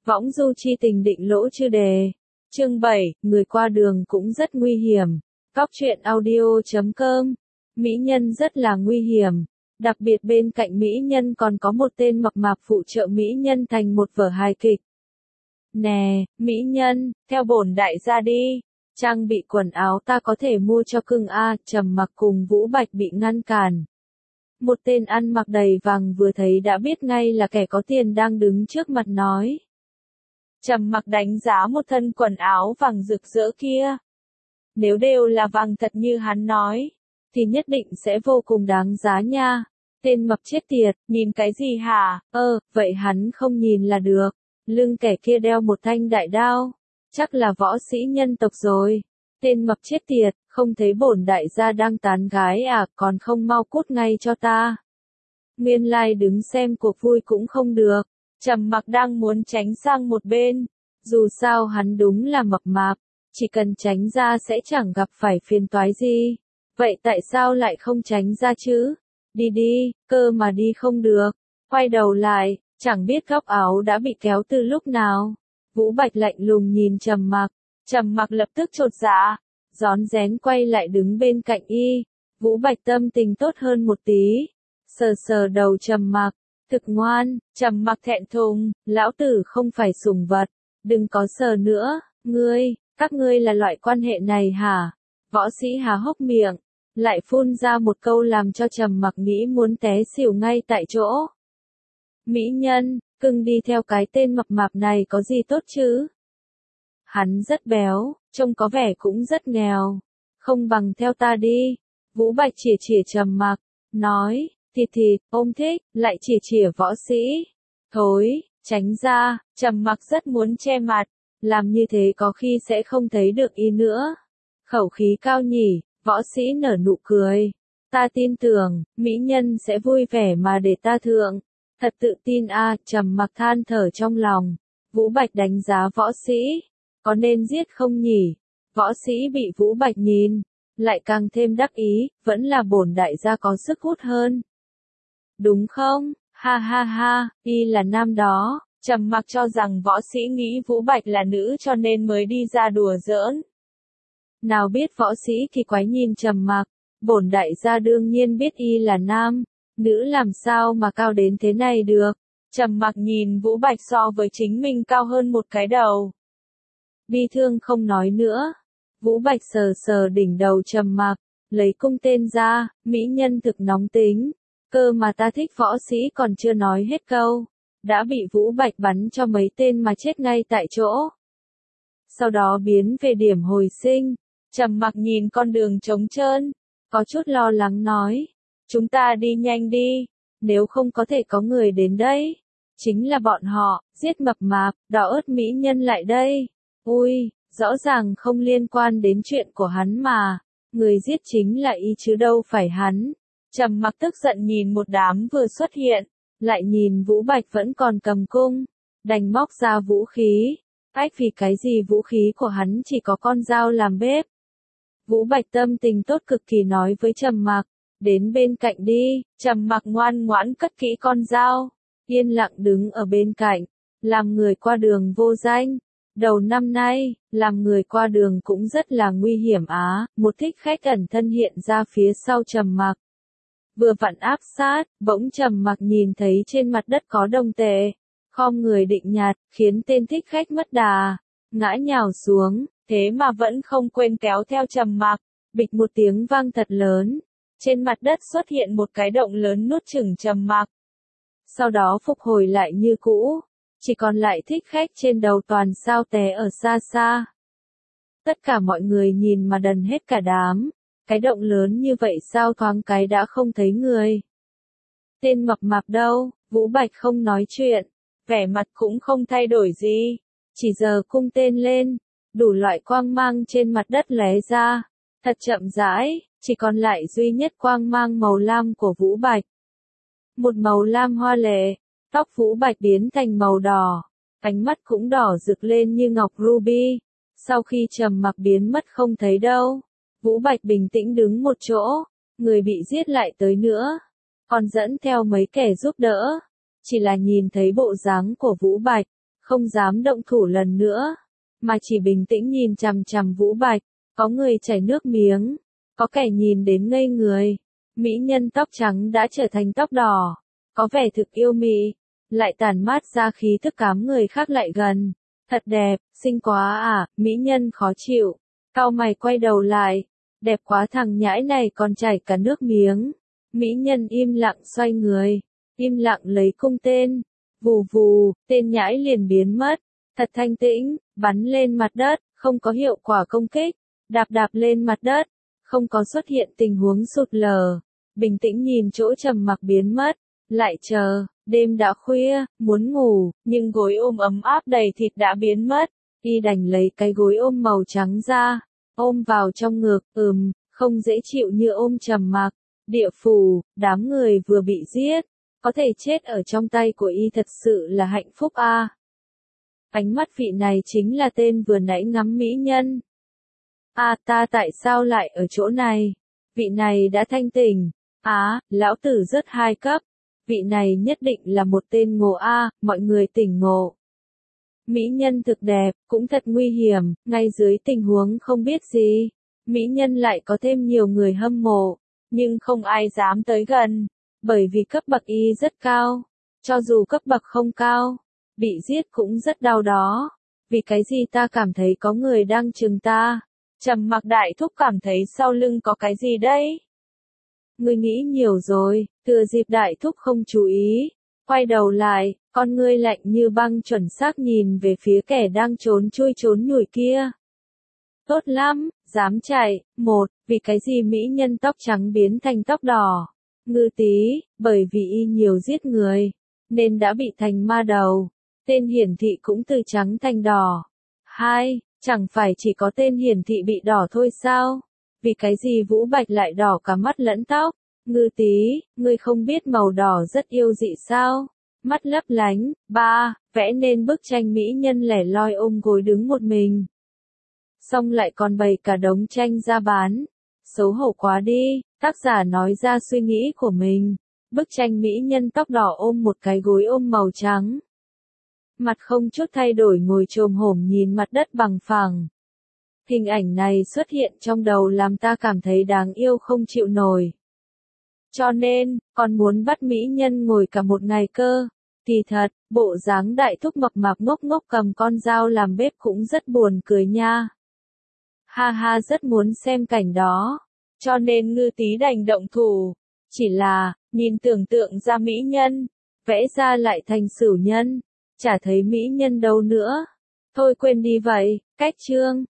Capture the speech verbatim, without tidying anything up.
Võng du chi tình định lỗ chư đề. Chương bảy, người qua đường cũng rất nguy hiểm. Góc truyện audio chấm com. Mỹ nhân rất là nguy hiểm. Đặc biệt bên cạnh mỹ nhân còn có một tên mập mạp phụ trợ mỹ nhân thành một vở hài kịch. Nè, mỹ nhân, theo bổn đại gia đi. Trang bị quần áo ta có thể mua cho cưng a. Trầm Mặc cùng Vũ Bạch bị ngăn cản. Một tên ăn mặc đầy vàng vừa thấy đã biết ngay là kẻ có tiền đang đứng trước mặt nói. Trầm Mặc đánh giá một thân quần áo vàng rực rỡ kia. Nếu đều là vàng thật như hắn nói, thì nhất định sẽ vô cùng đáng giá nha. Tên mập chết tiệt, nhìn cái gì hả? Ơ, vậy hắn không nhìn là được. Lưng kẻ kia đeo một thanh đại đao. Chắc là võ sĩ nhân tộc rồi. Tên mập chết tiệt, không thấy bổn đại gia đang tán gái à, còn không mau cút ngay cho ta. Nguyên lai like đứng xem cuộc vui cũng không được. Trầm Mặc đang muốn tránh sang một bên. Dù sao hắn đúng là mập mạp, chỉ cần tránh ra sẽ chẳng gặp phải phiền toái gì. Vậy tại sao lại không tránh ra chứ? Đi đi, cơ mà đi không được. Quay đầu lại, chẳng biết góc áo đã bị kéo từ lúc nào. Vũ Bạch lạnh lùng nhìn Trầm Mặc. Trầm Mặc lập tức chột dạ, rón rén quay lại đứng bên cạnh y. Vũ Bạch tâm tình tốt hơn một tí, sờ sờ đầu Trầm Mặc. Thực ngoan. Trầm Mặc thẹn thùng, lão tử không phải sủng vật, đừng có sờ nữa. Ngươi, các ngươi là loại quan hệ này hả? Võ sĩ há hốc miệng, lại phun ra một câu làm cho Trầm Mặc nghĩ muốn té xỉu ngay tại chỗ. Mỹ nhân, cưng đi theo cái tên mập mạp này có gì tốt chứ? Hắn rất béo, trông có vẻ cũng rất nghèo. Không bằng theo ta đi. Vũ Bạch chìa chìa Trầm Mặc, nói, thịt thịt, ôm thích, lại chìa chìa võ sĩ. Thối, tránh ra. Trầm Mặc rất muốn che mặt, làm như thế có khi sẽ không thấy được y nữa. Khẩu khí cao nhỉ. Võ sĩ nở nụ cười. Ta tin tưởng, mỹ nhân sẽ vui vẻ mà để ta thượng. Thật tự tin a. À, Trầm Mặc than thở trong lòng. Vũ Bạch đánh giá võ sĩ. Có nên giết không nhỉ? Võ sĩ bị Vũ Bạch nhìn, lại càng thêm đắc ý, vẫn là bổn đại gia có sức hút hơn. Đúng không? Ha ha ha, y là nam đó. Trầm Mặc cho rằng võ sĩ nghĩ Vũ Bạch là nữ cho nên mới đi ra đùa giỡn. Nào biết võ sĩ kỳ quái nhìn Trầm Mặc, bổn đại gia đương nhiên biết y là nam, nữ làm sao mà cao đến thế này được. Trầm Mặc nhìn Vũ Bạch so với chính mình cao hơn một cái đầu. Bi thương không nói nữa. Vũ Bạch sờ sờ đỉnh đầu Trầm Mặc, lấy cung tên ra, mỹ nhân thực nóng tính. Cơ mà ta thích võ sĩ còn chưa nói hết câu, đã bị Vũ Bạch bắn cho mấy tên mà chết ngay tại chỗ. Sau đó biến về điểm hồi sinh. Trầm Mặc nhìn con đường trống trơn, có chút lo lắng nói, chúng ta đi nhanh đi, nếu không có thể có người đến đây. Chính là bọn họ, giết mập mạp, đỏ ớt mỹ nhân lại đây. Ui, rõ ràng không liên quan đến chuyện của hắn mà, người giết chính là y chứ đâu phải hắn. Trầm Mặc tức giận nhìn một đám vừa xuất hiện, lại nhìn Vũ Bạch vẫn còn cầm cung, đành móc ra vũ khí. Ách, vì cái gì vũ khí của hắn chỉ có con dao làm bếp? Vũ Bạch tâm tình tốt cực kỳ nói với Trầm Mặc, đến bên cạnh đi. Trầm Mặc ngoan ngoãn cất kỹ con dao, yên lặng đứng ở bên cạnh, làm người qua đường vô danh. Đầu năm nay, làm người qua đường cũng rất là nguy hiểm á. Một thích khách ẩn thân hiện ra phía sau Trầm Mặc, vừa vặn áp sát. Bỗng Trầm Mặc nhìn thấy trên mặt đất có đồng tệ, khom người định nhặt, khiến tên thích khách mất đà, ngã nhào xuống. Thế mà vẫn không quên kéo theo Trầm Mặc. Bịch một tiếng vang thật lớn, trên mặt đất xuất hiện một cái động lớn nuốt chửng Trầm Mặc. Sau đó phục hồi lại như cũ, chỉ còn lại thích khách trên đầu toàn sao té ở xa xa. Tất cả mọi người nhìn mà đần hết cả đám, cái động lớn như vậy sao thoáng cái đã không thấy người. Tên mập mạp đâu? Vũ Bạch không nói chuyện, vẻ mặt cũng không thay đổi gì, chỉ giơ cung tên lên. Đủ loại quang mang trên mặt đất lóe ra, thật chậm rãi, chỉ còn lại duy nhất quang mang màu lam của Vũ Bạch. Một màu lam hoa lệ, tóc Vũ Bạch biến thành màu đỏ, ánh mắt cũng đỏ rực lên như ngọc ruby. Sau khi Trầm Mặc biến mất không thấy đâu, Vũ Bạch bình tĩnh đứng một chỗ, người bị giết lại tới nữa, còn dẫn theo mấy kẻ giúp đỡ. Chỉ là nhìn thấy bộ dáng của Vũ Bạch, không dám động thủ lần nữa, mà chỉ bình tĩnh nhìn chằm chằm Vũ Bạch, có người chảy nước miếng, có kẻ nhìn đến ngây người. Mỹ nhân tóc trắng đã trở thành tóc đỏ, có vẻ thực yêu mị, lại tản mát ra khí thức cám người khác lại gần. Thật đẹp, xinh quá à, mỹ nhân khó chịu, cau mày quay đầu lại, đẹp quá thằng nhãi này còn chảy cả nước miếng. Mỹ nhân im lặng xoay người, im lặng lấy cung tên, vù vù, tên nhãi liền biến mất, thật thanh tĩnh, bắn lên mặt đất, không có hiệu quả công kích, đạp đạp lên mặt đất, không có xuất hiện tình huống sụt lở, bình tĩnh nhìn chỗ trầm mặc biến mất, lại chờ, đêm đã khuya, muốn ngủ, nhưng gối ôm ấm áp đầy thịt đã biến mất, y đành lấy cái gối ôm màu trắng ra, ôm vào trong ngực, ừm, không dễ chịu như ôm trầm mặc. Địa phủ, đám người vừa bị giết, có thể chết ở trong tay của y thật sự là hạnh phúc a. À. Ánh mắt vị này chính là tên vừa nãy ngắm mỹ nhân. À ta tại sao lại ở chỗ này? Vị này đã thanh tỉnh. Á, à, lão tử rớt hai cấp. Vị này nhất định là một tên ngộ a, à, mọi người tỉnh ngộ. Mỹ nhân thực đẹp, cũng thật nguy hiểm, ngay dưới tình huống không biết gì. Mỹ nhân lại có thêm nhiều người hâm mộ. Nhưng không ai dám tới gần, bởi vì cấp bậc y rất cao, cho dù cấp bậc không cao, bị giết cũng rất đau đó. Vì cái gì ta cảm thấy có người đang chừng ta? Trầm Mặc đại thúc cảm thấy sau lưng có cái gì đấy? Ngươi nghĩ nhiều rồi, thừa dịp đại thúc không chú ý, quay đầu lại, con ngươi lạnh như băng chuẩn xác nhìn về phía kẻ đang trốn chui trốn nhủi kia. Tốt lắm, dám chạy, một, vì cái gì mỹ nhân tóc trắng biến thành tóc đỏ. Ngư Tý, bởi vì y nhiều giết người, nên đã bị thành ma đầu. Tên hiển thị cũng từ trắng thành đỏ. Hai, chẳng phải chỉ có tên hiển thị bị đỏ thôi sao? Vì cái gì Vũ Bạch lại đỏ cả mắt lẫn tóc? Ngư Tý, ngươi không biết màu đỏ rất yêu dị sao? Mắt lấp lánh. Ba, vẽ nên bức tranh mỹ nhân lẻ loi ôm gối đứng một mình. Xong lại còn bày cả đống tranh ra bán. Xấu hổ quá đi, tác giả nói ra suy nghĩ của mình. Bức tranh mỹ nhân tóc đỏ ôm một cái gối ôm màu trắng. Mặt không chút thay đổi ngồi chồm hổm nhìn mặt đất bằng phẳng. Hình ảnh này xuất hiện trong đầu làm ta cảm thấy đáng yêu không chịu nổi. Cho nên, còn muốn bắt mỹ nhân ngồi cả một ngày cơ. Kỳ thật, bộ dáng đại thúc mập mạp ngốc ngốc cầm con dao làm bếp cũng rất buồn cười nha. Ha ha, rất muốn xem cảnh đó. Cho nên Ngư Tý đành động thủ. Chỉ là, nhìn tưởng tượng ra mỹ nhân, vẽ ra lại thành sửu nhân. Chả thấy mỹ nhân đâu nữa. Thôi quên đi vậy, cách chương.